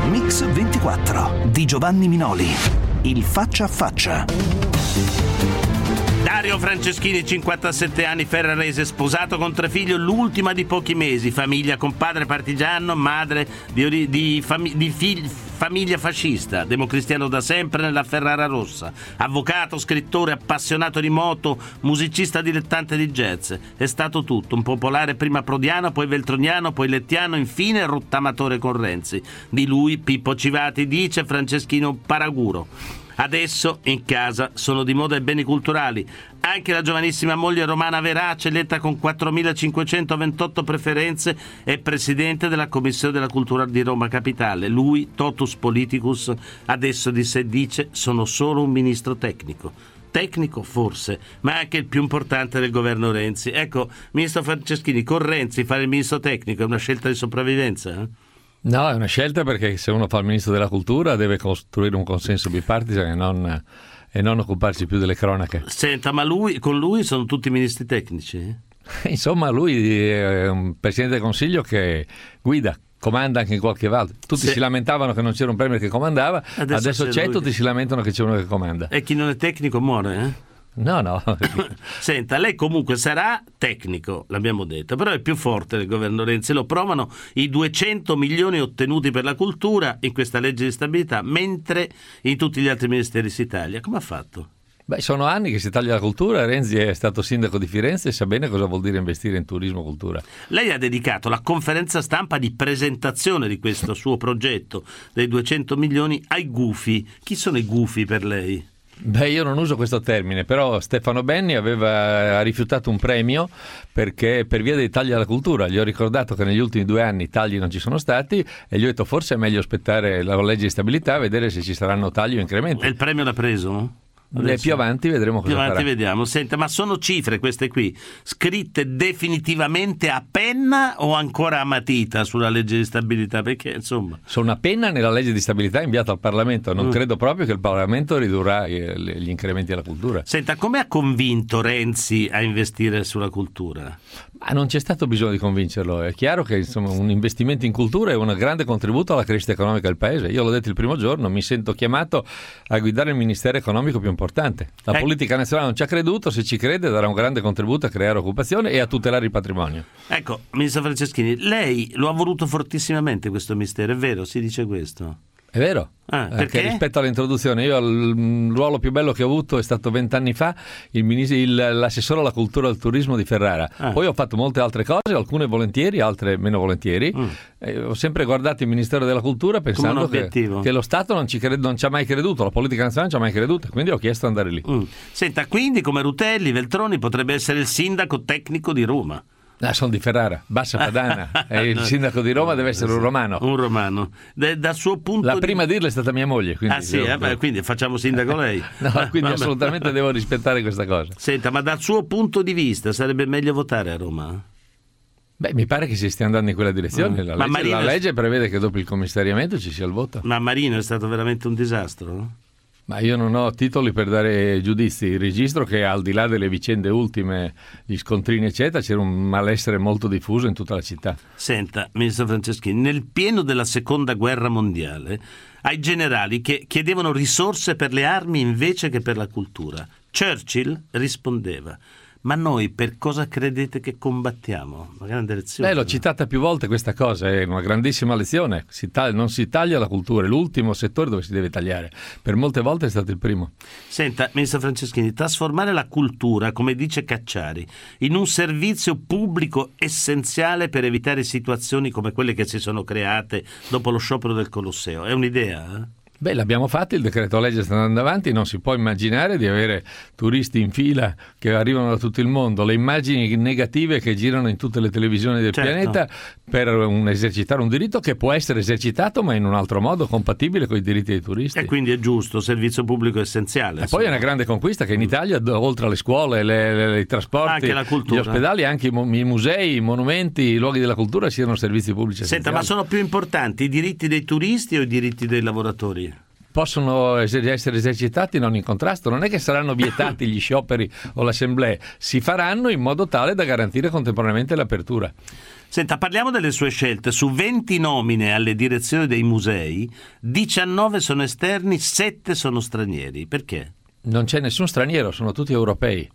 Mix 24 di Giovanni Minoli. Il faccia a faccia. Dario Franceschini, 57 anni, ferrarese, sposato con 3 figli, l'ultima di pochi mesi, famiglia con padre partigiano, madre di famiglia fascista, democristiano da sempre nella Ferrara Rossa, avvocato, scrittore, appassionato di moto, musicista dilettante di jazz. È stato tutto, un popolare prima prodiano, poi veltroniano, poi lettiano, infine rottamatore con Renzi. Di lui Pippo Civati dice: Franceschino paraguro. Adesso in casa sono di moda i beni culturali. Anche la giovanissima moglie Romana Verace, eletta con 4.528 preferenze, è presidente della Commissione della Cultura di Roma Capitale. Lui, totus politicus, adesso di sé dice: sono solo un ministro tecnico. Tecnico forse, ma anche il più importante del governo Renzi. Ecco, ministro Franceschini, con Renzi fare il ministro tecnico è una scelta di sopravvivenza? No, è una scelta, perché se uno fa il ministro della cultura deve costruire un consenso bipartisan e non occuparsi più delle cronache. Senta, ma con lui sono tutti ministri tecnici? Insomma, lui è un presidente del Consiglio che guida, comanda anche in qualche volta. Tutti si lamentavano che non c'era un premier che comandava, adesso c'è, tutti si lamentano che c'è uno che comanda. E chi non è tecnico muore, No. Senta, lei comunque sarà tecnico, l'abbiamo detto, però è più forte del governo Renzi. Lo provano i 200 milioni ottenuti per la cultura in questa legge di stabilità, mentre in tutti gli altri ministeri si taglia. Come ha fatto? Beh, sono anni che si taglia la cultura. Renzi è stato sindaco di Firenze e sa bene cosa vuol dire investire in turismo e cultura. Lei ha dedicato la conferenza stampa di presentazione di questo suo progetto dei 200 milioni ai gufi. Chi sono i gufi per lei? Beh, io non uso questo termine, però Stefano Benni ha rifiutato un premio perché per via dei tagli alla cultura. Gli ho ricordato che negli ultimi 2 anni tagli non ci sono stati e gli ho detto forse è meglio aspettare la legge di stabilità, vedere se ci saranno tagli o incrementi. E il premio l'ha preso? Più avanti vedremo cosa farà. Vediamo. Senta, ma sono cifre queste qui scritte definitivamente a penna o ancora a matita sulla legge di stabilità? Perché insomma sono a penna nella legge di stabilità inviata al Parlamento. Non credo proprio che il Parlamento ridurrà gli incrementi alla cultura. Senta, come ha convinto Renzi a investire sulla cultura? Ma non c'è stato bisogno di convincerlo. È chiaro che insomma un investimento in cultura è un grande contributo alla crescita economica del paese. Io l'ho detto il primo giorno, mi sento chiamato a guidare il ministero economico più importante. La politica nazionale non ci ha creduto, se ci crede darà un grande contributo a creare occupazione e a tutelare il patrimonio. Ecco, ministro Franceschini, lei lo ha voluto fortissimamente questo mistero, è vero? Si dice questo? È vero, perché rispetto all'introduzione, io il ruolo più bello che ho avuto è stato 20 anni fa l'assessore alla cultura e al turismo di Ferrara. Poi ho fatto molte altre cose, alcune volentieri, altre meno volentieri. Ho sempre guardato il Ministero della Cultura pensando che lo Stato non ci ha mai creduto, la politica nazionale non ci ha mai creduto, quindi ho chiesto di andare lì. Senta, quindi come Rutelli, Veltroni potrebbe essere il sindaco tecnico di Roma. Sono di Ferrara, Bassa Padana, e il sindaco di Roma deve essere un romano. Un romano. Dal suo punto la prima a dirlo è stata mia moglie. Quindi quindi facciamo sindaco lei. Quindi assolutamente devo rispettare questa cosa. Senta, ma dal suo punto di vista sarebbe meglio votare a Roma? Beh, mi pare che si stia andando in quella direzione. La legge prevede che dopo il commissariamento ci sia il voto. Ma Marino è stato veramente un disastro? Ma io non ho titoli per dare giudizi. Il registro che al di là delle vicende ultime, gli scontrini eccetera, c'era un malessere molto diffuso in tutta la città. Senta, ministro Franceschini, nel pieno della seconda guerra mondiale, ai generali che chiedevano risorse per le armi invece che per la cultura, Churchill rispondeva: ma noi per cosa credete che combattiamo? Una grande lezione. L'ho citata più volte questa cosa, è una grandissima lezione. Non si taglia la cultura, è l'ultimo settore dove si deve tagliare. Per molte volte è stato il primo. Senta, ministro Franceschini, trasformare la cultura, come dice Cacciari, in un servizio pubblico essenziale per evitare situazioni come quelle che si sono create dopo lo sciopero del Colosseo, è un'idea? Beh, l'abbiamo fatto, il decreto legge sta andando avanti, non si può immaginare di avere turisti in fila che arrivano da tutto il mondo, le immagini negative che girano in tutte le televisioni del pianeta per esercitare un diritto che può essere esercitato ma in un altro modo compatibile con i diritti dei turisti. E quindi è giusto, servizio pubblico essenziale. E poi è una grande conquista che in Italia, oltre alle scuole, i trasporti, anche la cultura, gli ospedali, anche i musei, i monumenti, i luoghi della cultura siano servizi pubblici essenziali. Senta, ma sono più importanti i diritti dei turisti o i diritti dei lavoratori? Possono essere esercitati non in contrasto, non è che saranno vietati gli scioperi o le assemblee, si faranno in modo tale da garantire contemporaneamente l'apertura. Senta, parliamo delle sue scelte. Su 20 nomine alle direzioni dei musei, 19 sono esterni, 7 sono stranieri. Perché? Non c'è nessun straniero, sono tutti europei.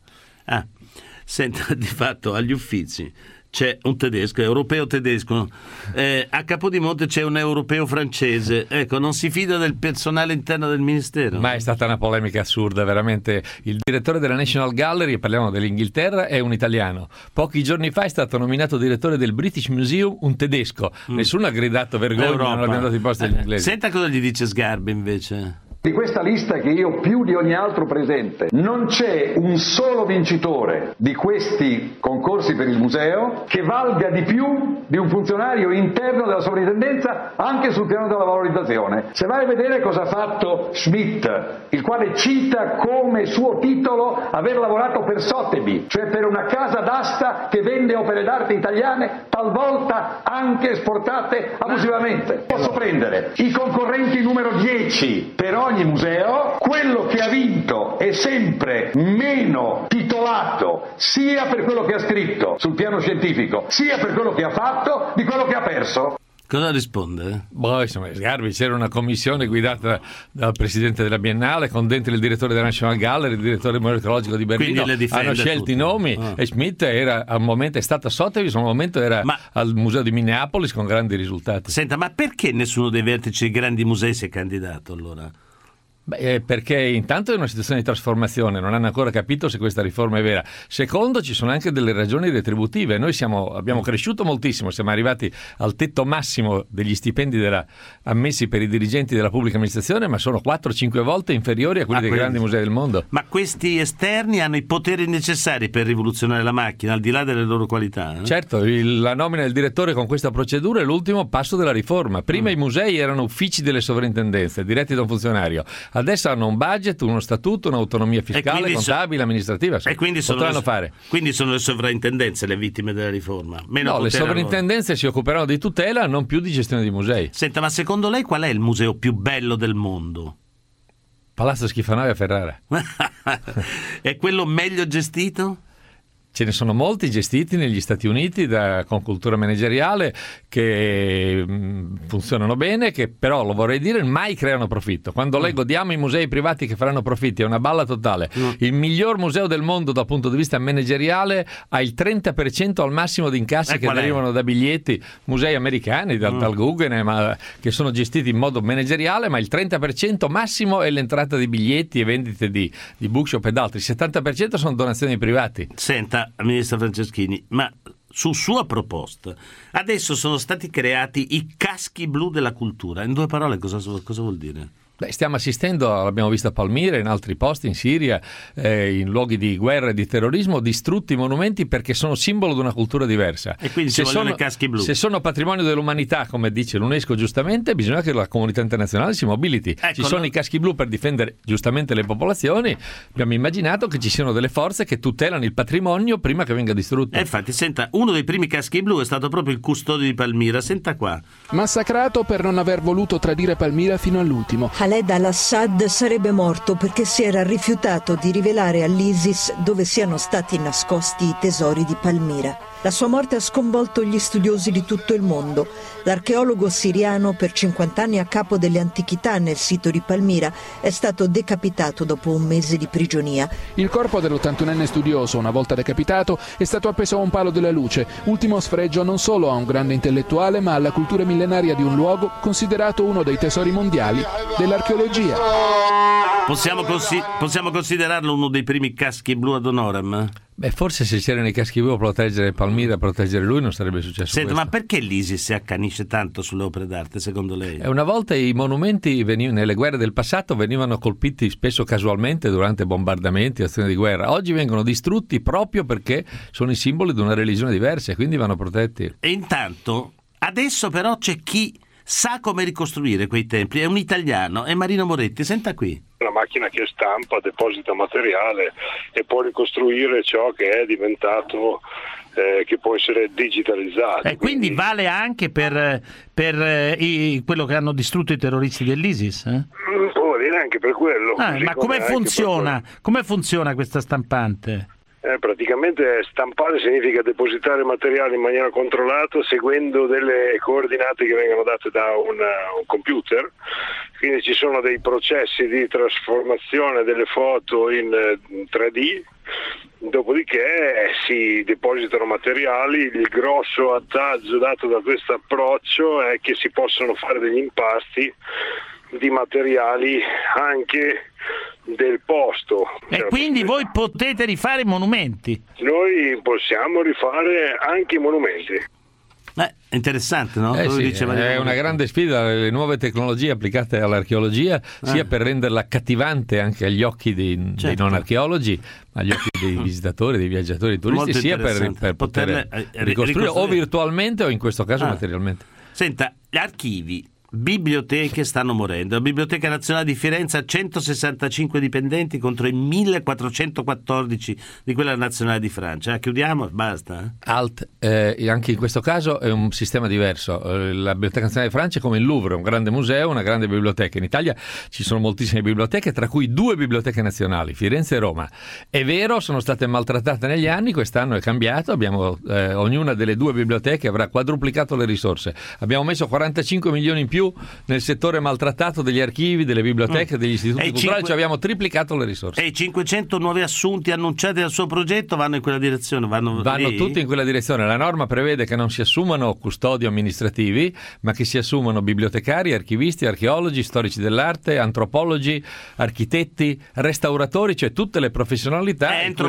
Senta, di fatto agli Uffizi c'è un tedesco, europeo tedesco, a Capodimonte c'è un europeo francese. Ecco, non si fida del personale interno del Ministero? Ma è stata una polemica assurda, veramente. Il direttore della National Gallery, parliamo dell'Inghilterra, è un italiano. Pochi giorni fa è stato nominato direttore del British Museum un tedesco. Nessuno ha gridato vergogna, non abbiamo dato i posti agli inglesi. Senta cosa gli dice Sgarbi invece. Di questa lista che io più di ogni altro presente, non c'è un solo vincitore di questi concorsi per il museo che valga di più di un funzionario interno della sovrintendenza anche sul piano della valorizzazione. Se vai a vedere cosa ha fatto Schmidt, il quale cita come suo titolo aver lavorato per Sotheby, cioè per una casa d'asta che vende opere d'arte italiane, talvolta anche esportate abusivamente. Posso prendere i concorrenti numero 10 per ogni museo, quello che ha vinto è sempre meno titolato sia per quello che ha scritto sul piano scientifico sia per quello che ha fatto di quello che ha perso. Cosa risponde? Insomma, Sgarbi, c'era una commissione guidata dal presidente della Biennale con dentro il direttore della National Gallery, il direttore archeologico di Berlino. Hanno scelto i nomi e Schmidt era al momento, è stato a Sotheby, al momento era al museo di Minneapolis con grandi risultati. Senta, ma perché nessuno dei vertici dei grandi musei si è candidato allora? Perché intanto è una situazione di trasformazione, non hanno ancora capito se questa riforma è vera. Secondo, ci sono anche delle ragioni retributive. Noi abbiamo cresciuto moltissimo, siamo arrivati al tetto massimo degli stipendi ammessi per i dirigenti della pubblica amministrazione, ma sono 4-5 volte inferiori a quelli dei grandi musei del mondo. Ma questi esterni hanno i poteri necessari per rivoluzionare la macchina, al di là delle loro qualità? Certo, la nomina del direttore con questa procedura è l'ultimo passo della riforma. Prima i musei erano uffici delle sovrintendenze, diretti da un funzionario. Adesso hanno un budget, uno statuto, un'autonomia fiscale, contabile, amministrativa. E quindi potranno fare. Quindi sono le sovrintendenze le vittime della riforma? Le sovrintendenze si occuperanno di tutela, non più di gestione di musei. Senta, ma secondo lei qual è il museo più bello del mondo? Palazzo Schifanoia a Ferrara. È quello meglio gestito? Ce ne sono molti gestiti negli Stati Uniti con cultura manageriale che funzionano bene, che però, lo vorrei dire, mai creano profitto. Quando leggo diamo i musei privati che faranno profitti, è una balla totale. Il miglior museo del mondo dal punto di vista manageriale ha il 30% al massimo di incassi che derivano da biglietti, musei americani, dal Guggenheim, che sono gestiti in modo manageriale, ma il 30% massimo è l'entrata di biglietti e vendite di bookshop ed altri. Il 70% sono donazioni privati. Senta, ministro Franceschini, ma su sua proposta adesso sono stati creati i caschi blu della cultura. In 2 parole cosa vuol dire? Stiamo assistendo, l'abbiamo visto a Palmira, in altri posti, in Siria, in luoghi di guerra e di terrorismo, distrutti monumenti perché sono simbolo di una cultura diversa. E quindi ci vogliono i caschi blu. Se sono patrimonio dell'umanità, come dice l'UNESCO giustamente, bisogna che la comunità internazionale si mobiliti. Ci sono i caschi blu per difendere giustamente le popolazioni. Abbiamo immaginato che ci siano delle forze che tutelano il patrimonio prima che venga distrutto. Infatti, senta, uno dei primi caschi blu è stato proprio il custode di Palmira. Senta qua. Massacrato per non aver voluto tradire Palmira fino all'ultimo. Khaled al-Assad sarebbe morto perché si era rifiutato di rivelare all'ISIS dove siano stati nascosti i tesori di Palmira. La sua morte ha sconvolto gli studiosi di tutto il mondo. L'archeologo siriano, per 50 anni a capo delle antichità nel sito di Palmira, è stato decapitato dopo un mese di prigionia. Il corpo dell'81enne studioso, una volta decapitato, è stato appeso a un palo della luce, ultimo sfregio non solo a un grande intellettuale, ma alla cultura millenaria di un luogo considerato uno dei tesori mondiali dell'archeologia. Possiamo considerarlo uno dei primi caschi blu ad honorem? Forse se c'erano i caschi blu a proteggere Palmira, a proteggere lui, non sarebbe successo. Senta, questo. Ma perché l'ISIS si accanisce tanto sulle opere d'arte, secondo lei? Una volta i monumenti nelle guerre del passato venivano colpiti spesso casualmente durante bombardamenti, azioni di guerra. Oggi vengono distrutti proprio perché sono i simboli di una religione diversa e quindi vanno protetti. E intanto, adesso però c'è chi sa come ricostruire quei templi, è un italiano, è Marino Moretti. Senta qui. Una macchina che stampa, deposita materiale e può ricostruire ciò che è diventato, che può essere digitalizzato. E quindi vale anche per quello che hanno distrutto i terroristi dell'ISIS? Può valere anche per quello. Ma come funziona? Come funziona questa stampante? praticamente stampare significa depositare materiale in maniera controllata seguendo delle coordinate che vengono date da un computer, quindi ci sono dei processi di trasformazione delle foto in 3D, dopodiché si depositano materiali. Il grosso vantaggio dato da questo approccio è che si possono fare degli impasti di materiali anche del posto. E quindi voi potete rifare i monumenti? Noi possiamo rifare anche i monumenti. È interessante, no? Sì, è una grande sfida, le nuove tecnologie applicate all'archeologia, sia per renderla accattivante anche agli occhi dei non archeologi, agli occhi dei visitatori, dei viaggiatori, dei turisti, sia per poter ricostruire o virtualmente o in questo caso materialmente. Senta, gli archivi, biblioteche stanno morendo. La Biblioteca Nazionale di Firenze ha 165 dipendenti contro i 1414 di quella nazionale di Francia. Chiudiamo? Basta? Anche in questo caso è un sistema diverso. La Biblioteca Nazionale di Francia è come il Louvre, un grande museo, una grande biblioteca. In Italia ci sono moltissime biblioteche, tra cui 2 biblioteche nazionali, Firenze e Roma. È vero, sono state maltrattate negli anni, quest'anno è cambiato, abbiamo ognuna delle 2 biblioteche avrà quadruplicato le risorse. Abbiamo messo 45 milioni in più nel settore maltrattato degli archivi, delle biblioteche, degli istituti culturali, cioè abbiamo triplicato le risorse. E i 500 nuovi assunti annunciati dal suo progetto vanno in quella direzione? Vanno tutti in quella direzione. La norma prevede che non si assumano custodi amministrativi, ma che si assumano bibliotecari, archivisti, archeologi, storici dell'arte, antropologi, architetti, restauratori, cioè tutte le professionalità. Entro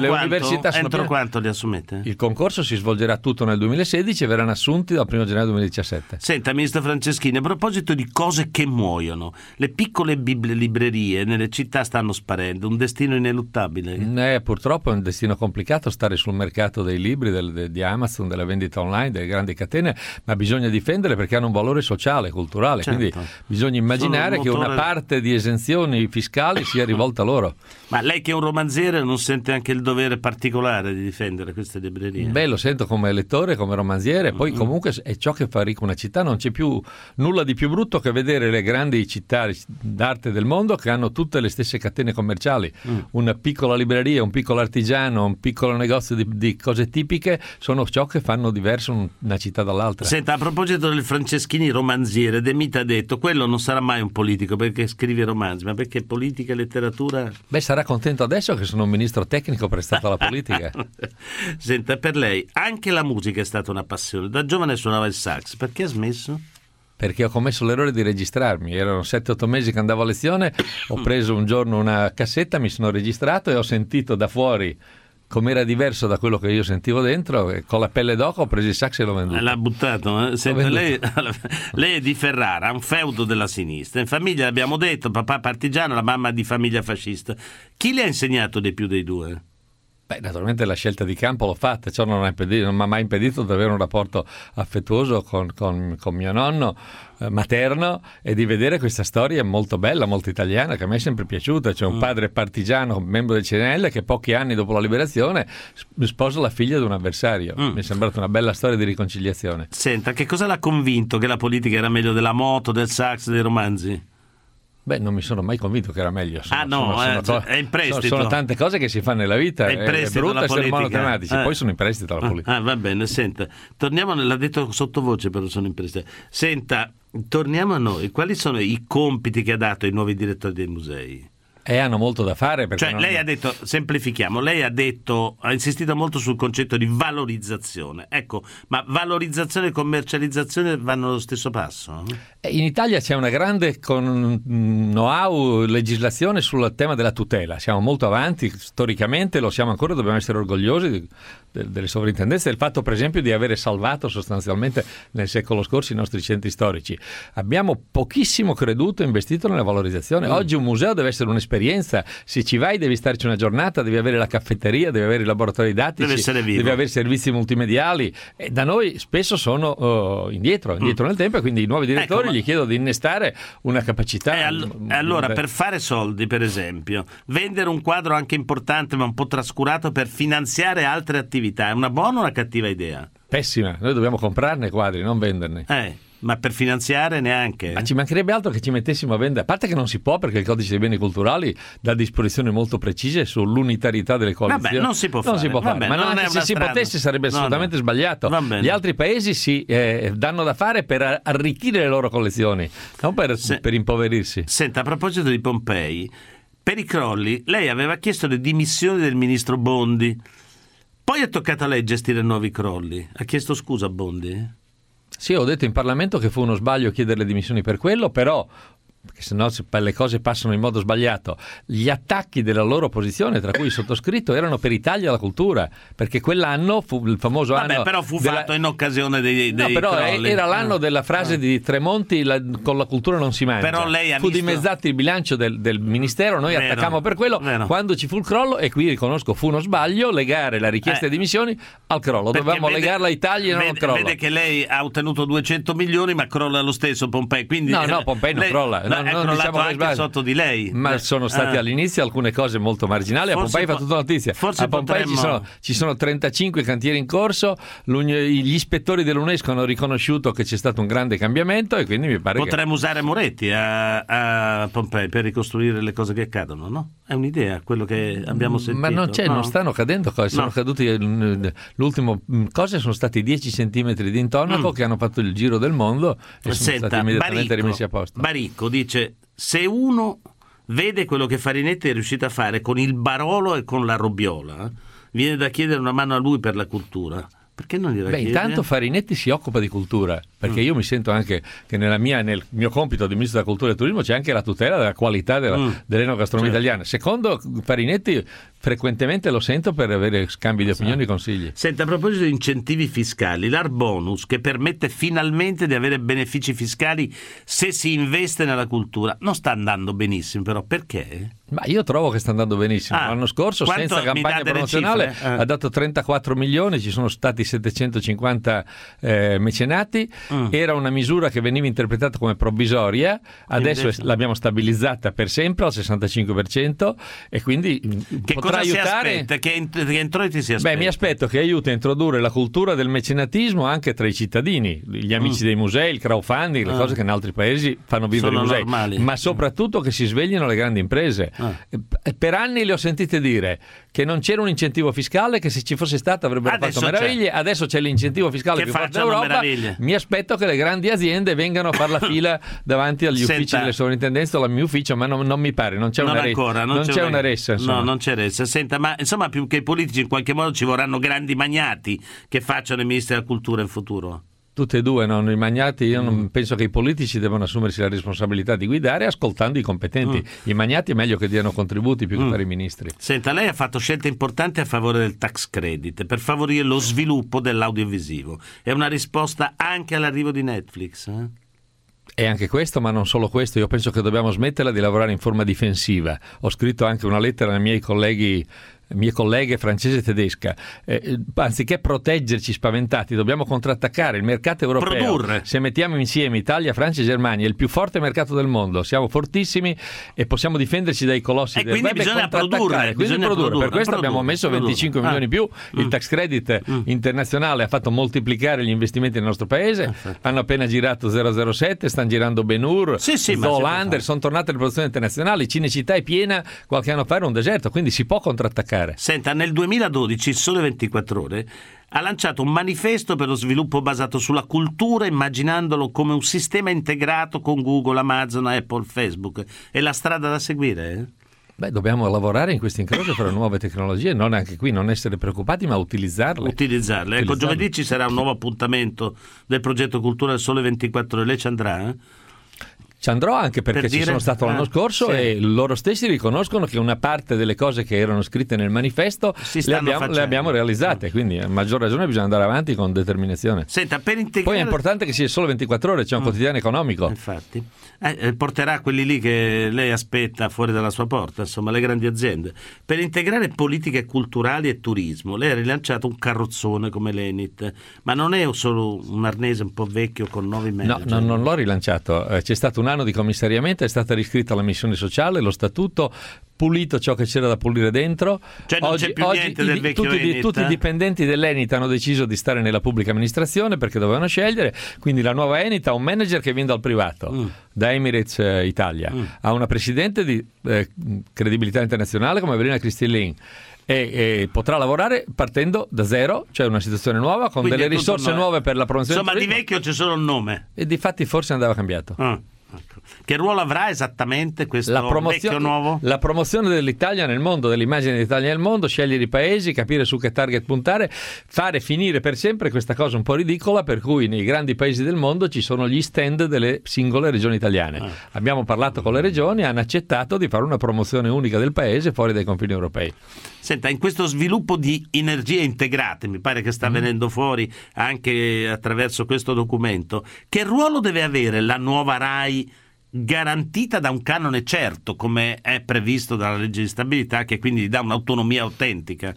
quanto li assumete? Il concorso si svolgerà tutto nel 2016 e verranno assunti dal 1 gennaio 2017. Senta, ministro Franceschini, a proposito di cose che muoiono, le piccole librerie nelle città stanno sparendo, un destino ineluttabile. Purtroppo è un destino complicato stare sul mercato dei libri, di Amazon, della vendita online, delle grandi catene, ma bisogna difenderle perché hanno un valore sociale, culturale, quindi bisogna immaginare che una parte di esenzioni fiscali sia rivolta a loro. Ma lei che è un romanziere non sente anche il dovere particolare di difendere queste librerie? Beh, lo sento come lettore, come romanziere, poi comunque è ciò che fa ricca una città, non c'è più nulla di più brutto che vedere le grandi città d'arte del mondo che hanno tutte le stesse catene commerciali. Una piccola libreria, un piccolo artigiano, un piccolo negozio di cose tipiche sono ciò che fanno diverso una città dall'altra. Senta, a proposito del Franceschini romanziere, De Mita ha detto quello non sarà mai un politico perché scrive romanzi, ma perché politica e letteratura? Beh, sarà contento adesso che sono un ministro tecnico prestato alla politica. Senta, per lei anche la musica è stata una passione, da giovane suonava il sax, perché ha smesso? Perché ho commesso l'errore di registrarmi. Erano 7-8 mesi che andavo a lezione, ho preso un giorno una cassetta, mi sono registrato e ho sentito da fuori com'era diverso da quello che io sentivo dentro, e con la pelle d'oca ho preso il sax e l'ho venduto. L'ha buttato? Senta, lei è di Ferrara, un feudo della sinistra. In famiglia abbiamo detto, papà partigiano, la mamma di famiglia fascista. Chi le ha insegnato di più dei due? Beh, naturalmente la scelta di campo l'ho fatta, ciò non mi ha mai impedito di avere un rapporto affettuoso con mio nonno materno e di vedere questa storia molto bella, molto italiana, che a me è sempre piaciuta. C'è un padre partigiano, membro del CNL, che pochi anni dopo la liberazione sposa la figlia di un avversario. Mi è sembrata una bella storia di riconciliazione. Senta, che cosa l'ha convinto che la politica era meglio della moto, del sax, dei romanzi? Beh, non mi sono mai convinto che era meglio. È in prestito. Sono tante cose che si fanno nella vita. È brutto essere monotematici, poi sono in prestito alla politica. Va bene, senta. Torniamo, l'ha detto sottovoce, però sono in prestito. Senta, torniamo a noi. Quali sono i compiti che ha dato ai nuovi direttori dei musei? Hanno molto da fare. Perché lei ha detto, semplifichiamo, lei ha insistito molto sul concetto di valorizzazione. Ecco, ma valorizzazione e commercializzazione vanno allo stesso passo? In Italia c'è una grande know-how, legislazione sul tema della tutela. Siamo molto avanti, storicamente lo siamo ancora, dobbiamo essere orgogliosi delle sovrintendenze, del fatto per esempio di avere salvato sostanzialmente nel secolo scorso i nostri centri storici. Abbiamo pochissimo creduto e investito nella valorizzazione. Oggi un museo deve essere un'esperienza, se ci vai devi starci una giornata, devi avere la caffetteria, devi avere i laboratori didattici, devi avere servizi multimediali, e da noi spesso sono indietro nel tempo, e quindi i nuovi direttori gli chiedo di innestare una capacità. Allora, per fare soldi, per esempio, vendere un quadro anche importante ma un po' trascurato per finanziare altre attività è una buona o una cattiva idea? Pessima, noi dobbiamo comprarne quadri, non venderne. Ma per finanziare neanche? Ma ci mancherebbe altro che ci mettessimo a vendere, a parte che non si può perché il codice dei beni culturali dà disposizioni molto precise sull'unitarietà delle coalizioni. Vabbè, non si può fare. Vabbè, ma anche se si potesse sarebbe assolutamente sbagliato. Gli altri paesi si danno da fare per arricchire le loro collezioni, non per impoverirsi. Senta, a proposito di Pompei, per i crolli lei aveva chiesto le dimissioni del ministro Bondi, poi è toccato a lei gestire nuovi crolli. Ha chiesto scusa a Bondi? Sì, ho detto in Parlamento che fu uno sbaglio chiedere le dimissioni per quello, però perché sennò le cose passano in modo sbagliato. Gli attacchi della loro posizione, tra cui il sottoscritto, erano per i tagli alla cultura, perché quell'anno fu il famoso anno. Però fu fatto in occasione dei però crolli. Era l'anno della frase di Tremonti: con la cultura non si mangia. Però lei fu dimezzato il bilancio del ministero, noi attaccammo per quello. Quando ci fu il crollo, e qui riconosco fu uno sbaglio legare la richiesta di dimissioni al crollo. Dovevamo legarla ai tagli e non al crollo. Vede che lei ha ottenuto 200 milioni, ma crolla lo stesso Pompei. Quindi no, Pompei non crolla. È crollato anche sotto di lei. Ma sono state all'inizio alcune cose molto marginali. A Pompei fa tutta notizia. A Pompei ci sono 35 cantieri in corso. Gli ispettori dell'UNESCO hanno riconosciuto che c'è stato un grande cambiamento, e quindi mi pare potremmo usare Moretti a Pompei per ricostruire le cose che accadono, no? È un'idea quello che abbiamo sentito. Ma non stanno cadendo cose, sono caduti. L'ultimo cose sono stati 10 centimetri di intonaco che hanno fatto il giro del mondo e sono stati immediatamente rimessi a posto. Baricco dice: se uno vede quello che Farinetti è riuscito a fare con il Barolo e con la Robbiola, viene da chiedere una mano a lui per la cultura. Perché non gliela chiede? Intanto Farinetti si occupa di cultura, perché io mi sento anche che nel mio compito di ministro della cultura e turismo c'è anche la tutela della qualità dell'enogastronomia italiana. Secondo Farinetti frequentemente lo sento per avere scambi di opinioni e consigli. Senta, a proposito di incentivi fiscali, l'Art Bonus, che permette finalmente di avere benefici fiscali se si investe nella cultura, non sta andando benissimo, però perché? Ma io trovo che sta andando benissimo. L'anno scorso, senza campagna promozionale, ha dato 34 milioni, ci sono stati 750 mecenati. Era una misura che veniva interpretata come provvisoria, adesso l'abbiamo stabilizzata per sempre al 65%, e quindi potrà aiutare. Che introiti si aspetta? Mi aspetto che aiuti a introdurre la cultura del mecenatismo anche tra i cittadini, gli amici dei musei, il crowdfunding, le cose che in altri paesi fanno vivere i musei, normali. Ma soprattutto che si sveglino le grandi imprese. Per anni le ho sentite dire che non c'era un incentivo fiscale, che se ci fosse stato avrebbero fatto meraviglie. Adesso c'è l'incentivo fiscale più forte d'Europa. Mi aspetto che le grandi aziende vengano a fare la fila davanti agli uffici delle sovrintendenze o al mio ufficio, ma non mi pare, non c'è una ressa. No, non c'è ressa. Senta, ma insomma, più che i politici, in qualche modo ci vorranno grandi magnati che facciano i ministri della cultura in futuro. Tutte e due, no? I magnati, io non penso che i politici devono assumersi la responsabilità di guidare ascoltando i competenti. I magnati è meglio che diano contributi più che fare i ministri. Senta, lei ha fatto scelte importanti a favore del tax credit per favorire lo sviluppo dell'audiovisivo. È una risposta anche all'arrivo di Netflix, E anche questo, ma non solo questo, io penso che dobbiamo smetterla di lavorare in forma difensiva. Ho scritto anche una lettera ai miei colleghe francese e tedesca, anziché proteggerci spaventati dobbiamo contrattaccare il mercato europeo. Produrre. Se mettiamo insieme Italia, Francia e Germania, è il più forte mercato del mondo, siamo fortissimi e possiamo difenderci dai colossi del web, bisogna produrre. Per questo abbiamo messo 25 milioni in più. Il tax credit internazionale ha fatto moltiplicare gli investimenti nel nostro paese. Hanno appena girato 007, stanno girando Ben-Hur, Zoolander, sono tornate le produzioni internazionali. Cinecittà è piena, qualche anno fa era un deserto, quindi si può contrattaccare. Senta, nel 2012 il Sole 24 Ore ha lanciato un manifesto per lo sviluppo basato sulla cultura, immaginandolo come un sistema integrato con Google, Amazon, Apple, Facebook. È la strada da seguire? Dobbiamo lavorare in questo incrocio per nuove tecnologie, non anche qui non essere preoccupati, ma utilizzarle. Ecco, giovedì ci sarà un nuovo appuntamento del progetto Cultura del Sole 24 Ore. Lei ci andrà? Ci andrò anche perché ci sono stato l'anno scorso e loro stessi riconoscono che una parte delle cose che erano scritte nel manifesto le abbiamo realizzate, quindi a maggior ragione bisogna andare avanti con determinazione. Senta, per integrare... Poi è importante che sia solo 24 ore, c'è un quotidiano economico. Infatti, porterà quelli lì che lei aspetta fuori dalla sua porta, insomma, le grandi aziende. Per integrare politiche culturali e turismo, lei ha rilanciato un carrozzone come l'Enit, ma non è solo un arnese un po' vecchio con nuovi manager. No, non l'ho rilanciato, c'è stato un un anno di commissariamento, è stata riscritta la missione sociale, lo statuto, pulito ciò che c'era da pulire dentro. Cioè non c'è più niente del vecchio Enit. Tutti i dipendenti dell'Enit hanno deciso di stare nella pubblica amministrazione perché dovevano scegliere, quindi la nuova Enit ha un manager che viene dal privato, da Emirates Italia, ha una presidente di credibilità internazionale come Evelina Cristillin, e potrà lavorare partendo da zero, cioè una situazione nuova con Quindi delle risorse nuove per la promozione. Insomma, di vecchio c'è solo il nome. E difatti forse andava cambiato. Ecco. Che ruolo avrà esattamente questo vecchio nuovo? La promozione dell'Italia nel mondo, dell'immagine dell'Italia nel mondo, scegliere i paesi, capire su che target puntare, fare finire per sempre questa cosa un po' ridicola per cui nei grandi paesi del mondo ci sono gli stand delle singole regioni italiane. Abbiamo parlato con le regioni, hanno accettato di fare una promozione unica del paese fuori dai confini europei. Senta, in questo sviluppo di energie integrate, mi pare che sta venendo fuori anche attraverso questo documento, che ruolo deve avere la nuova RAI garantita da un canone certo, come è previsto dalla legge di stabilità, che quindi dà un'autonomia autentica,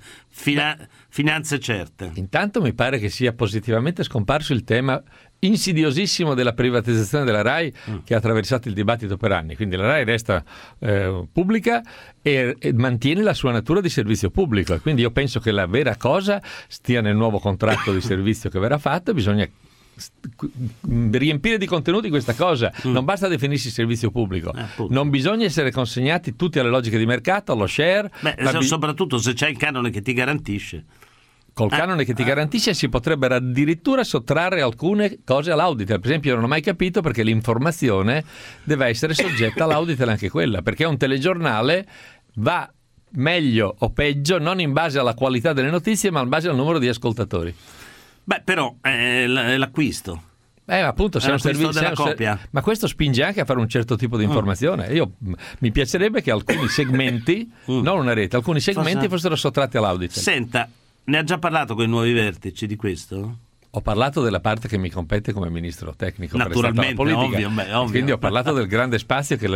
finanze certe? Intanto mi pare che sia positivamente scomparso il tema insidiosissimo della privatizzazione della RAI che ha attraversato il dibattito per anni. Quindi la RAI resta pubblica e mantiene la sua natura di servizio pubblico, e quindi io penso che la vera cosa stia nel nuovo contratto di servizio che verrà fatto. Bisogna riempire di contenuti questa cosa, non basta definirsi servizio pubblico, non bisogna essere consegnati tutti alle logiche di mercato, allo share. Soprattutto se c'è il canone che ti garantisce. Col canone che ti garantisce si potrebbero addirittura sottrarre alcune cose all'auditor. Per esempio, io non ho mai capito perché l'informazione deve essere soggetta all'auditor anche quella, perché un telegiornale va meglio o peggio non in base alla qualità delle notizie, ma in base al numero di ascoltatori. Beh, però è l'acquisto. Appunto, se è un servizio della copia. Ma questo spinge anche a fare un certo tipo di informazione. Mi piacerebbe che alcuni segmenti, non una rete, alcuni segmenti fossero sottratti all'auditor. Senta, ne ha già parlato con i nuovi vertici di questo? Ho parlato della parte che mi compete come ministro tecnico, naturalmente, per la politica. Ovvio. Quindi ho parlato del grande spazio che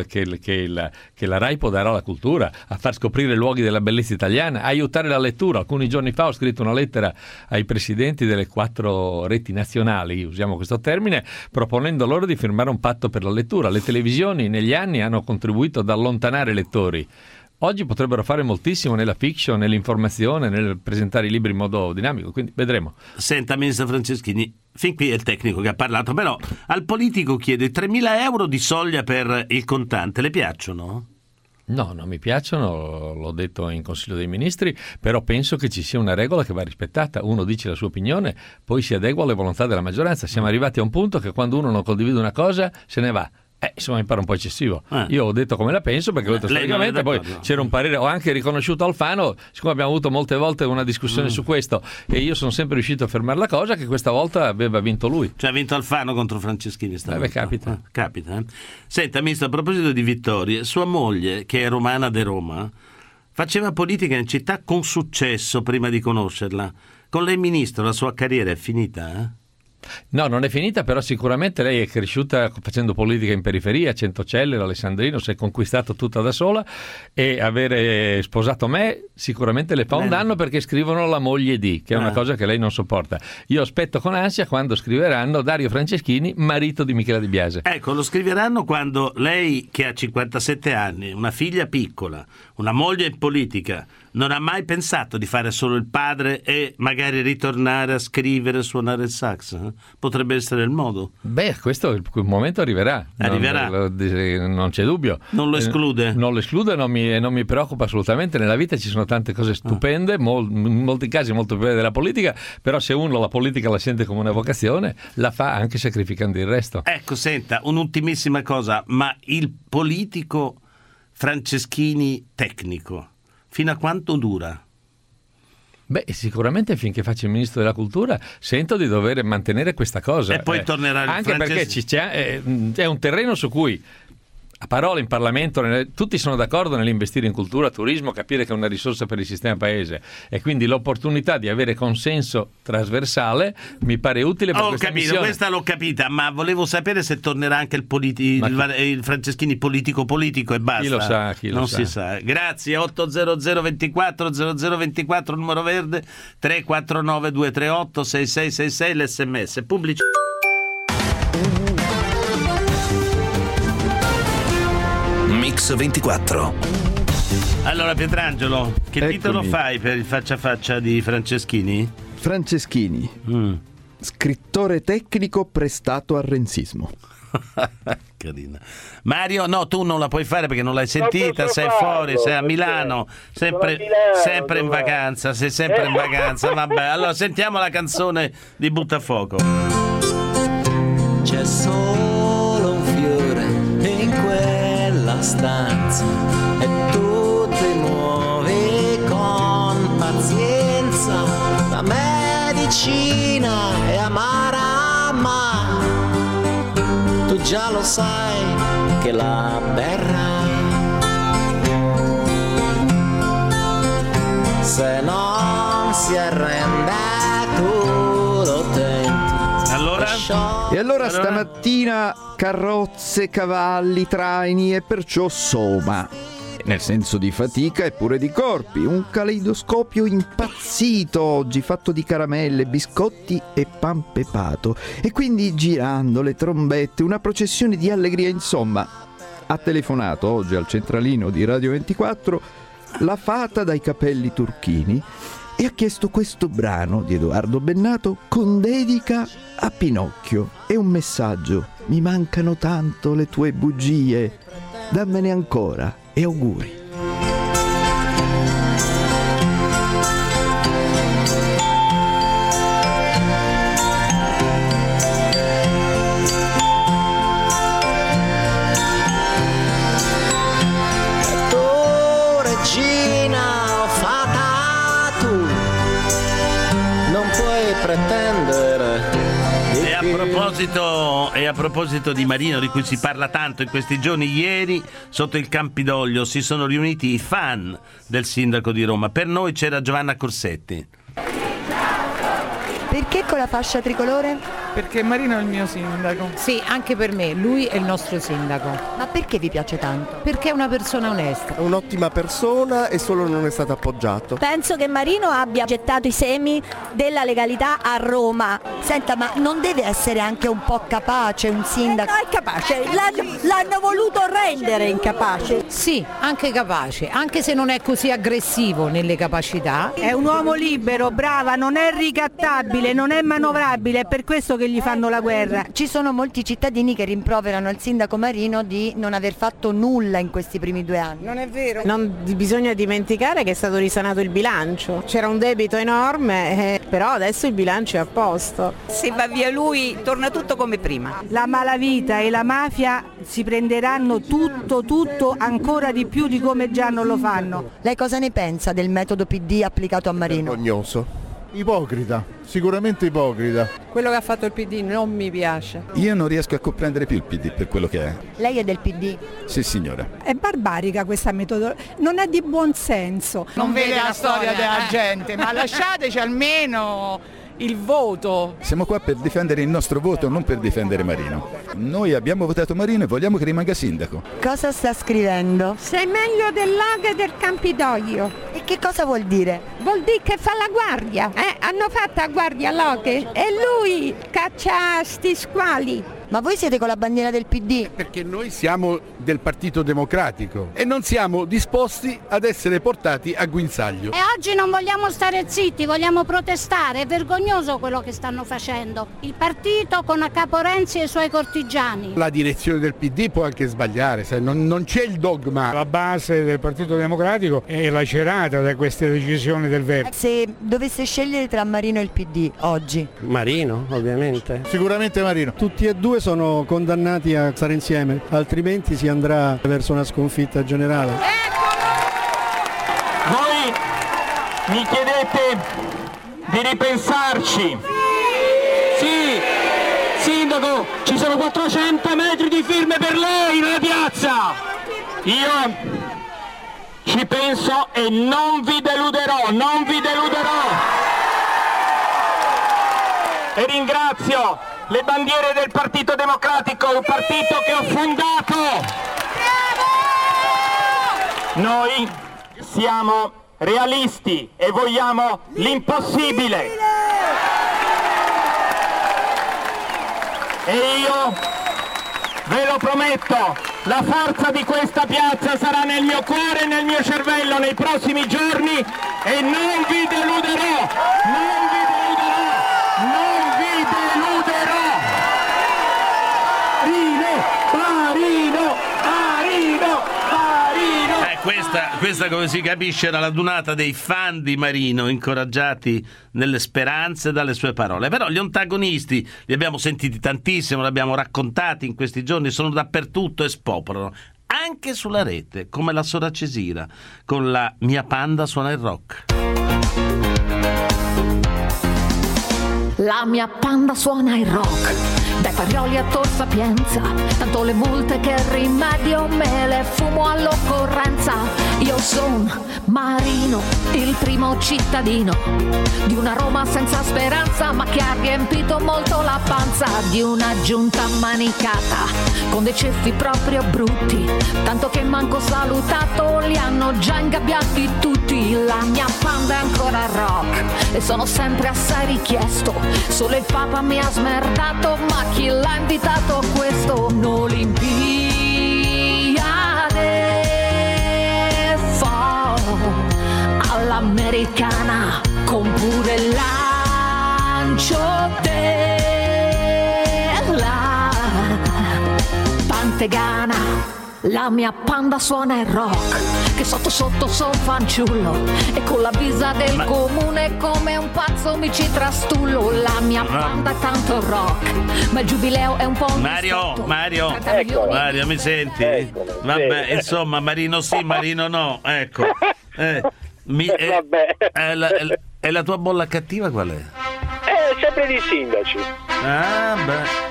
la RAI può dare alla cultura, a far scoprire luoghi della bellezza italiana, a aiutare la lettura. Alcuni giorni fa ho scritto una lettera ai presidenti delle 4 reti nazionali, usiamo questo termine, proponendo loro di firmare un patto per la lettura. Le televisioni negli anni hanno contribuito ad allontanare i lettori. Oggi potrebbero fare moltissimo nella fiction, nell'informazione, nel presentare i libri in modo dinamico, quindi vedremo. Senta, ministro Franceschini, fin qui è il tecnico che ha parlato, però al politico chiede 3.000 euro di soglia per il contante, le piacciono? No, non mi piacciono, l'ho detto in Consiglio dei Ministri, però penso che ci sia una regola che va rispettata. Uno dice la sua opinione, poi si adegua alle volontà della maggioranza. Siamo arrivati a un punto che quando uno non condivide una cosa se ne va. Insomma, mi pare un po' eccessivo. Io ho detto come la penso, perché l'ho detto storicamente, poi c'era un parere, ho anche riconosciuto Alfano, siccome abbiamo avuto molte volte una discussione su questo e io sono sempre riuscito a fermare la cosa, che questa volta aveva vinto lui. Cioè ha vinto Alfano contro Franceschini stavolta. Capita. Senta, ministro, a proposito di vittorie, sua moglie, che è romana de Roma, faceva politica in città con successo prima di conoscerla. Con lei, ministro, la sua carriera è finita, No, non è finita, però sicuramente lei è cresciuta facendo politica in periferia, a Centocelle, Alessandrino, si è conquistato tutta da sola, e avere sposato me sicuramente le fa un danno, perché scrivono la moglie di, che è una cosa che lei non sopporta. Io aspetto con ansia quando scriveranno Dario Franceschini, marito di Michela Di Biase. Ecco, lo scriveranno quando lei, che ha 57 anni, una figlia piccola, una moglie in politica, non ha mai pensato di fare solo il padre e magari ritornare a scrivere e suonare il sax? Potrebbe essere il modo. Questo il momento arriverà. Non c'è dubbio. Non lo esclude? Non lo esclude, non mi preoccupa assolutamente. Nella vita ci sono tante cose stupende, in molti casi molto più belle della politica, però se uno la politica la sente come una vocazione, la fa anche sacrificando il resto. Ecco, senta, un'ultimissima cosa, ma il politico Franceschini tecnico, fino a quanto dura? Sicuramente finché faccio il ministro della cultura sento di dover mantenere questa cosa. E poi tornerà il anche perché è un terreno su cui a parole in Parlamento tutti sono d'accordo nell'investire in cultura, turismo, capire che è una risorsa per il sistema paese, e quindi l'opportunità di avere consenso trasversale mi pare utile per questa missione. Questa l'ho capita, ma volevo sapere se tornerà anche il Franceschini politico e basta. Chi lo sa, non si sa. Grazie. 800 24 0024 numero verde, 349 238 6666 l'SMS pubblici. Mix24. Allora Pietrangelo, che Eccomi. titolo fai per il faccia a faccia di Franceschini? Franceschini, scrittore tecnico prestato al renzismo. Carina. Mario, no, tu non la puoi fare perché non l'hai sentita, sei fuori, sei a Milano, sempre in vacanza, sei sempre in vacanza. Vabbè, allora sentiamo la canzone di Buttafuoco. C'è solo un fiore in quella stanza e tu ti muovi con pazienza. La medicina è amara, ma tu già lo sai che la berrai. Se non si arrende tu lo tenti. Allora? E allora stamattina carrozze, cavalli, traini e perciò soma, nel senso di fatica e pure di corpi, un caleidoscopio impazzito oggi, fatto di caramelle, biscotti e pan pepato, e quindi girando le trombette, una processione di allegria. Insomma, ha telefonato oggi al centralino di Radio 24 la fata dai capelli turchini e ha chiesto questo brano di Edoardo Bennato con dedica a Pinocchio e un messaggio: mi mancano tanto le tue bugie, dammene ancora e auguri. E a proposito di Marino, di cui si parla tanto in questi giorni, ieri sotto il Campidoglio si sono riuniti i fan del sindaco di Roma. Per noi c'era Giovanna Corsetti. Perché con la fascia tricolore? Perché Marino è il mio sindaco. Sì, anche per me, lui è il nostro sindaco. Ma perché vi piace tanto? Perché è una persona onesta. È un'ottima persona e solo non è stato appoggiato. Penso che Marino abbia gettato i semi della legalità a Roma. Senta, ma non deve essere anche un po' capace un sindaco? No, è capace, l'hanno voluto rendere incapace. Sì, anche capace, anche se non è così aggressivo nelle capacità. È un uomo libero, brava, non è ricattabile, non è manovrabile, è per questo che gli fanno la guerra. Ci sono molti cittadini che rimproverano al sindaco Marino di non aver fatto nulla in questi primi 2 anni. Non è vero. Non bisogna dimenticare che è stato risanato il bilancio. C'era un debito enorme, però adesso il bilancio è a posto. Se va via lui, torna tutto come prima. La malavita e la mafia si prenderanno tutto ancora di più di come già non lo fanno. Lei cosa ne pensa del metodo PD applicato a Marino? Vergognoso. Ipocrita, sicuramente ipocrita. Quello che ha fatto il PD non mi piace. Io non riesco a comprendere più il PD per quello che è. Lei è del PD? Sì, signora. È barbarica questa metodologia, non è di buon senso. Non vede la storia della gente, ma lasciateci almeno il voto. Siamo qua per difendere il nostro voto, non per difendere Marino. Noi abbiamo votato Marino e vogliamo che rimanga sindaco. Cosa sta scrivendo? Sei meglio del lago e del Campidoglio. E che cosa vuol dire? Vuol dire che fa la guardia. Hanno fatto la guardia a Loghe e lui caccia sti squali. Ma voi siete con la bandiera del PD? Perché noi siamo del Partito Democratico e non siamo disposti ad essere portati a guinzaglio. E oggi non vogliamo stare zitti, vogliamo protestare, è vergognoso quello che stanno facendo. Il partito con a capo Renzi e i suoi cortigiani. La direzione del PD può anche sbagliare, non c'è il dogma. La base del Partito Democratico è lacerata da queste decisioni del vertice. Se dovesse scegliere tra Marino e il PD oggi? Marino, ovviamente. Sicuramente Marino. Tutti e due sono condannati a stare insieme, altrimenti si andrà verso una sconfitta generale. Voi mi chiedete di ripensarci. Sì, sindaco, ci sono 400 metri di firme per lei nella piazza. Io ci penso e non vi deluderò, non vi deluderò. E ringrazio le bandiere del Partito Democratico, un partito che ho fondato. Noi siamo realisti e vogliamo l'impossibile. E io ve lo prometto, La forza di questa piazza sarà nel mio cuore e nel mio cervello nei prossimi giorni e non vi deluderò! Non vi deluderò! Non vi deluderò! Marino! Questa, come si capisce, era la donata dei fan di Marino, incoraggiati nelle speranze dalle sue parole. Però gli antagonisti li abbiamo sentiti tantissimo, li abbiamo raccontati in questi giorni, sono dappertutto e spopolano, anche sulla rete, come la Sora Cesira, con la Mia Panda suona il rock. La mia panda suona il rock, dai Farioli a Tor Sapienza, tanto le multe che rimedio me le fumo all'occorrenza. Io son Marino, il primo cittadino di una Roma senza speranza, ma che ha riempito molto la panza di una giunta manicata con dei ceffi proprio brutti, tanto che manco salutato li hanno già ingabbiati tutti. La mia panda è ancora rock e sono sempre assai richiesto, solo il Papa mi ha smerdato, ma chi l'ha invitato a questo? Un'Olimpiade all'americana con pure lancio della pantegana. La mia panda suona il rock, che sotto sotto son fanciullo, e con la visa del comune come un pazzo mi ci trastullo. La mia panda è tanto rock, ma il giubileo è un po' un Mario, Mario, mi senti? Vabbè, insomma, Marino sì, Marino no, ecco. È la tua bolla cattiva qual è? Sempre di sindaci. Ah, beh.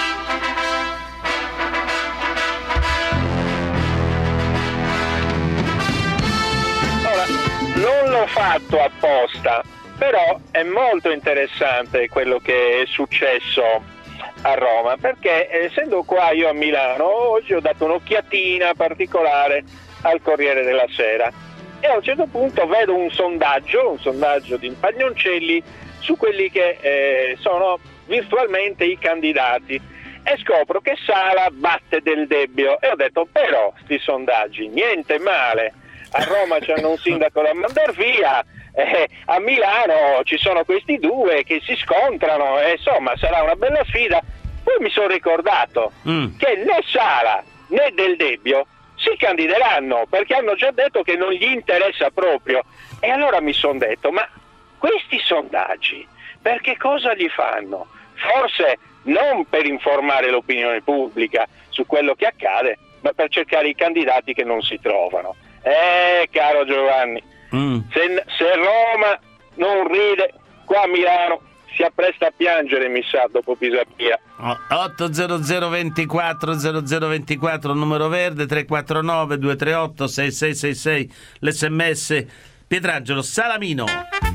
Non l'ho fatto apposta, però è molto interessante quello che è successo a Roma, perché essendo qua io a Milano, oggi ho dato un'occhiatina particolare al Corriere della Sera e a un certo punto vedo un sondaggio di Pagnoncelli su quelli che sono virtualmente i candidati e scopro che Sala batte Del Debbio e ho detto però sti sondaggi, niente male. A Roma c'hanno un sindaco da mandar via, a Milano ci sono questi due che si scontrano e insomma sarà una bella sfida. Poi mi sono ricordato che né Sala né Del Debbio si candideranno perché hanno già detto che non gli interessa proprio. E allora mi sono detto, ma questi sondaggi per che cosa li fanno? Forse non per informare l'opinione pubblica su quello che accade, ma per cercare i candidati che non si trovano. Caro Giovanni, se Roma non ride, qua a Milano si appresta a piangere, mi sa, dopo Pisapia. 800 24 0024 numero verde, 349 238 6666 l'SMS. Pietrangelo, Salamino.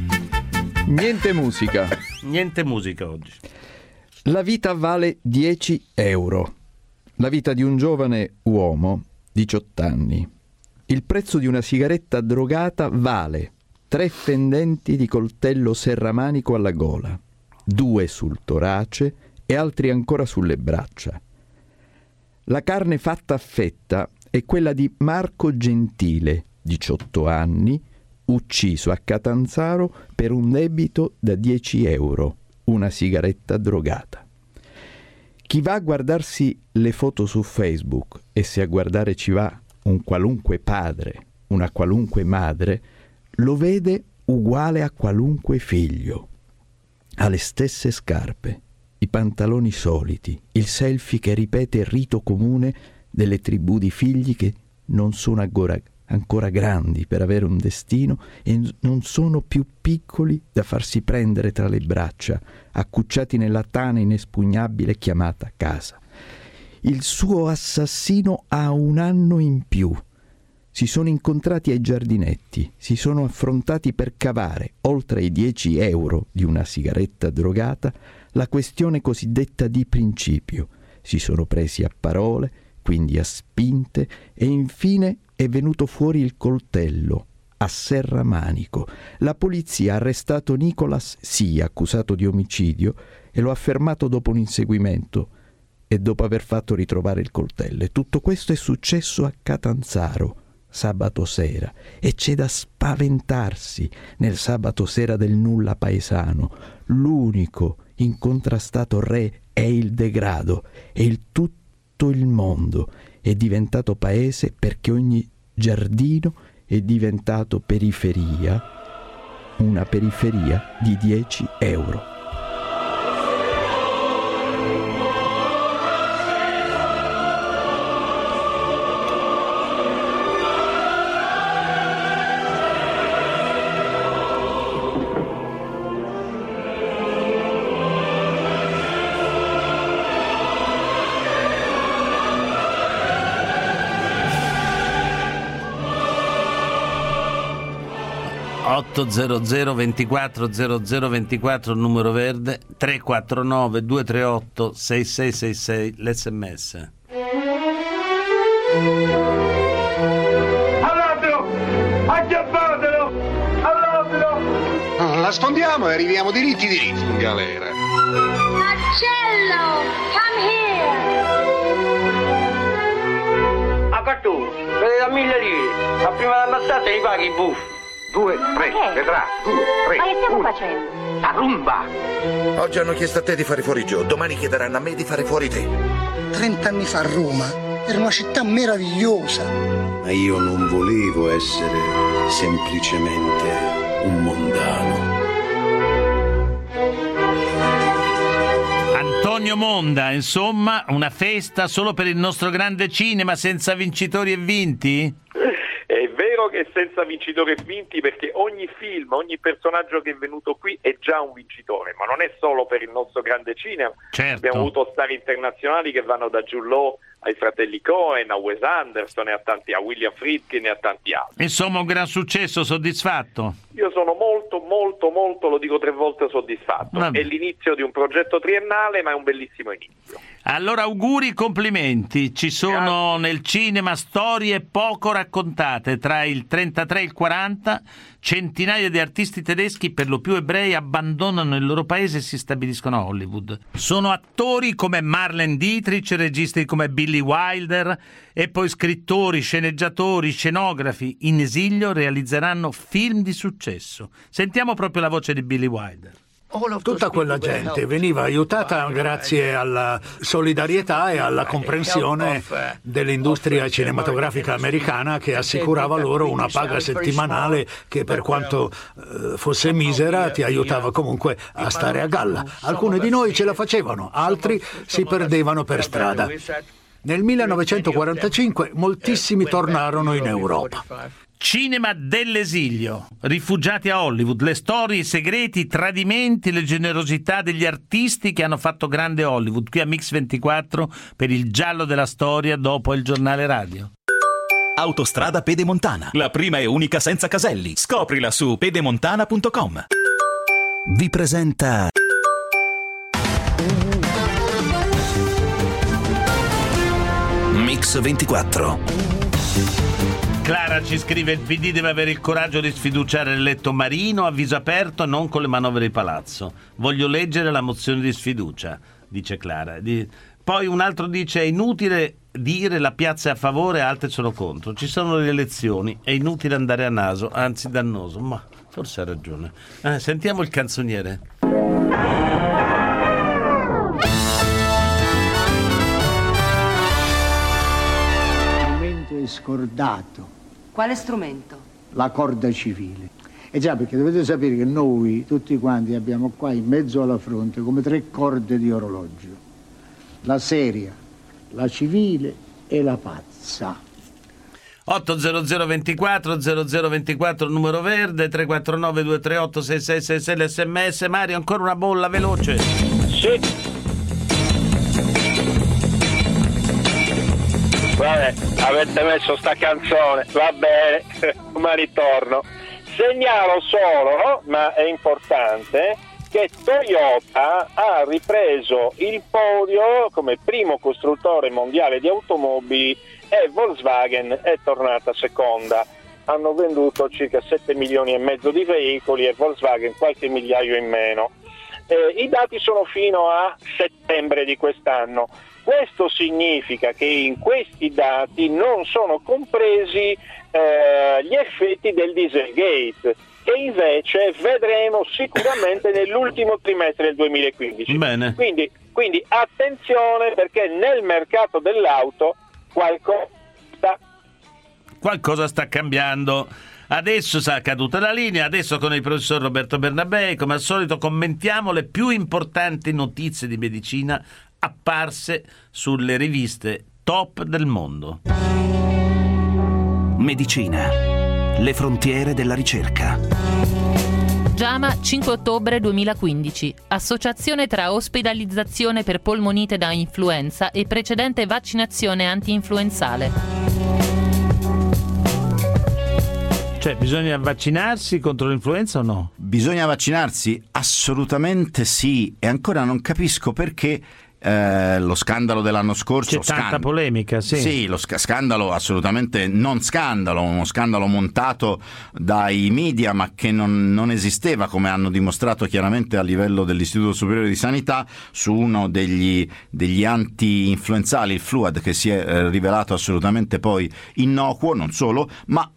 Niente musica oggi. La vita vale 10 euro. La vita di un giovane uomo, 18 anni. Il prezzo di una sigaretta drogata vale 3 fendenti di coltello serramanico alla gola, 2 sul torace e altri ancora sulle braccia. La carne fatta a fetta è quella di Marco Gentile, 18 anni, ucciso a Catanzaro per un debito da 10 euro, una sigaretta drogata. Chi va a guardarsi le foto su Facebook, e se a guardare ci va un qualunque padre, una qualunque madre, lo vede uguale a qualunque figlio. Ha le stesse scarpe, i pantaloni soliti, il selfie che ripete il rito comune delle tribù di figli che non sono ancora grandi per avere un destino e non sono più piccoli da farsi prendere tra le braccia, accucciati nella tana inespugnabile chiamata casa. Il suo assassino ha 1 anno in più. Si sono incontrati ai giardinetti, si sono affrontati per cavare, oltre ai 10 euro di una sigaretta drogata, la questione cosiddetta di principio. Si sono presi a parole, quindi a spinte, e infine è venuto fuori il coltello, a serramanico. La polizia ha arrestato Nicolas, sì, accusato di omicidio, e lo ha fermato dopo un inseguimento. e dopo aver fatto ritrovare il coltello. E tutto questo è successo a Catanzaro sabato sera, e c'è da spaventarsi nel sabato sera del nulla paesano. L'unico incontrastato re è il degrado, e tutto il mondo è diventato paese perché ogni giardino è diventato periferia, una periferia di 10 euro. ...800-24-0024, numero verde, 349-238-6666, l'SMS. All'altro! Aggiapatelo! All'altro! La sfondiamo e arriviamo diritti in galera. Marcello! Come here! A cartù, vedi da 1000 lire. Ma prima di ammazzarti li paghi i buffi. 2, 3, vedrà, 2, 3. Ma che stiamo facendo? La rumba! Oggi hanno chiesto a te di fare fuori Joe, domani chiederanno a me di fare fuori te. 30 anni fa Roma era una città meravigliosa. Ma io non volevo essere semplicemente un mondano. Antonio Monda, insomma, una festa solo per il nostro grande cinema, senza vincitori e vinti? È vero che senza vincitori e vinti, perché ogni film, ogni personaggio che è venuto qui è già un vincitore, ma non è solo per il nostro grande cinema. Certo. Abbiamo avuto star internazionali che vanno da Jude Law ai fratelli Coen, a Wes Anderson e a William Friedkin e a tanti altri. Insomma, un gran successo, soddisfatto? Io sono molto, lo dico 3 volte, soddisfatto. È l'inizio di un progetto triennale, ma è un bellissimo inizio. Allora, auguri, complimenti. Ci sono nel cinema storie poco raccontate. Tra il 33 e il 40 centinaia di artisti tedeschi, per lo più ebrei, abbandonano il loro paese e si stabiliscono a Hollywood. Sono attori come Marlene Dietrich, registi come Billy Wilder e poi scrittori, sceneggiatori, scenografi in esilio realizzeranno film di successo. Sentiamo proprio la voce di Billy Wilder. Tutta quella gente veniva aiutata grazie alla solidarietà e alla comprensione dell'industria cinematografica americana, che assicurava loro una paga settimanale che, per quanto fosse misera, ti aiutava comunque a stare a galla. Alcuni di noi ce la facevano, altri si perdevano per strada. Nel 1945 moltissimi tornarono in Europa. Cinema dell'esilio, rifugiati a Hollywood, le storie, i segreti, i tradimenti, le generosità degli artisti che hanno fatto grande Hollywood, qui a Mix 24 per il giallo della storia dopo il giornale radio. Autostrada Pedemontana, la prima e unica senza caselli. Scoprila su pedemontana.com. Vi presenta Mix 24. Clara ci scrive: il PD deve avere il coraggio di sfiduciare l'eletto Marino a viso aperto, non con le manovre di palazzo. Voglio leggere la mozione di sfiducia, dice Clara. Poi un altro dice: è inutile dire la piazza è a favore, altre sono contro. Ci sono le elezioni, è inutile andare a naso, anzi dannoso. Ma forse ha ragione. Sentiamo il canzoniere. Strumento è scordato. Quale strumento? La corda civile. E già, perché dovete sapere che noi tutti quanti abbiamo qua in mezzo alla fronte come 3 corde di orologio: la seria, la civile e la pazza. 80024 numero verde, 349 238 6666 l'SMS. Mario, ancora una bolla veloce. Sì. Vabbè, avete messo sta canzone, va bene, ma ritorno. Segnalo solo, ma è importante, che Toyota ha ripreso il podio come primo costruttore mondiale di automobili e Volkswagen è tornata seconda. Hanno venduto circa 7 milioni e mezzo di veicoli e Volkswagen qualche migliaio in meno. I dati sono fino a settembre di quest'anno. Questo significa che in questi dati non sono compresi gli effetti del Dieselgate, che invece vedremo sicuramente nell'ultimo trimestre del 2015. Bene. Quindi attenzione, perché nel mercato dell'auto qualcosa sta cambiando. Adesso sarà caduta la linea, adesso con il professor Roberto Bernabei, come al solito commentiamo le più importanti notizie di medicina apparse sulle riviste top del mondo. Medicina, le frontiere della ricerca. JAMA, 5 ottobre 2015. Associazione tra ospedalizzazione per polmonite da influenza e precedente vaccinazione anti-influenzale. Cioè, bisogna vaccinarsi contro l'influenza o no? Bisogna vaccinarsi? Assolutamente sì, e ancora non capisco perché lo scandalo dell'anno scorso... C'è tanta polemica, sì. Sì, lo scandalo assolutamente non scandalo, uno scandalo montato dai media ma che non esisteva, come hanno dimostrato chiaramente a livello dell'Istituto Superiore di Sanità, su uno degli anti-influenzali, il Fluad, che si è rivelato assolutamente poi innocuo, non solo, ma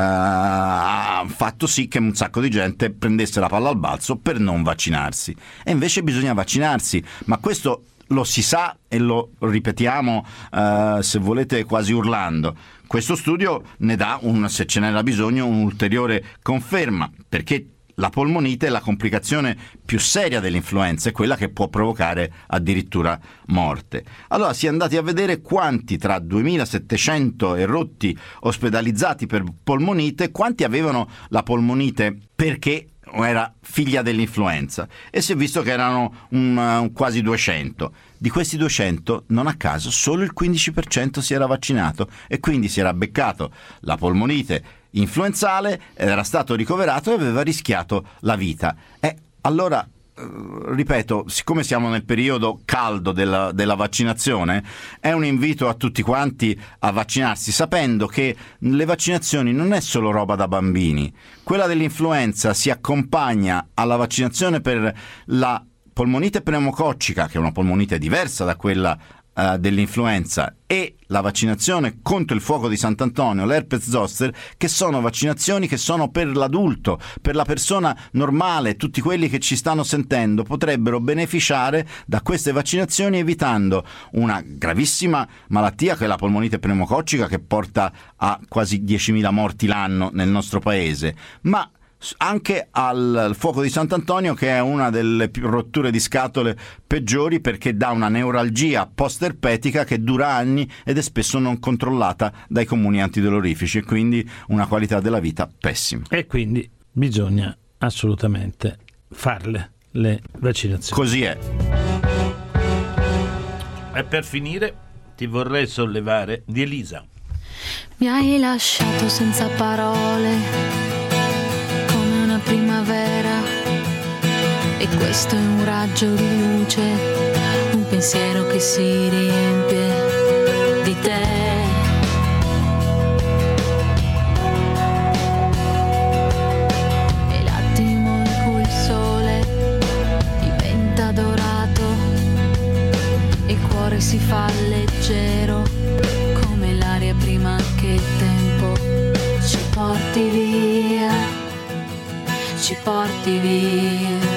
ha fatto sì che un sacco di gente prendesse la palla al balzo per non vaccinarsi. E invece bisogna vaccinarsi, ma questo lo si sa e lo ripetiamo, se volete, quasi urlando. Questo studio ne dà, se ce n'era bisogno, un'ulteriore conferma, perché la polmonite è la complicazione più seria dell'influenza, è quella che può provocare addirittura morte. Allora si è andati a vedere quanti tra 2700 e rotti ospedalizzati per polmonite, quanti avevano la polmonite perché era figlia dell'influenza, e si è visto che erano quasi 200. Di questi 200, non a caso, solo il 15% si era vaccinato e quindi si era beccato la polmonite influenzale, era stato ricoverato e aveva rischiato la vita. Allora, ripeto, siccome siamo nel periodo caldo della vaccinazione, è un invito a tutti quanti a vaccinarsi, sapendo che le vaccinazioni non è solo roba da bambini. Quella dell'influenza si accompagna alla vaccinazione per la polmonite pneumococcica, che è una polmonite diversa da quella dell'influenza, e la vaccinazione contro il fuoco di Sant'Antonio, l'herpes zoster, che sono vaccinazioni che sono per l'adulto, per la persona normale. Tutti quelli che ci stanno sentendo potrebbero beneficiare da queste vaccinazioni, evitando una gravissima malattia che è la polmonite pneumococcica, che porta a quasi 10.000 morti l'anno nel nostro paese, ma anche al fuoco di Sant'Antonio, che è una delle rotture di scatole peggiori, perché dà una neuralgia post-erpetica che dura anni ed è spesso non controllata dai comuni antidolorifici, e quindi una qualità della vita pessima. E quindi bisogna assolutamente farle le vaccinazioni. Così è. E per finire ti vorrei sollevare di Elisa. Mi hai lasciato senza parole, primavera, e questo è un raggio di luce, un pensiero che si riempie di te. E l'attimo in cui il sole diventa dorato e il cuore si fa leggero come l'aria prima che il tempo ci porti via. Ci porti via.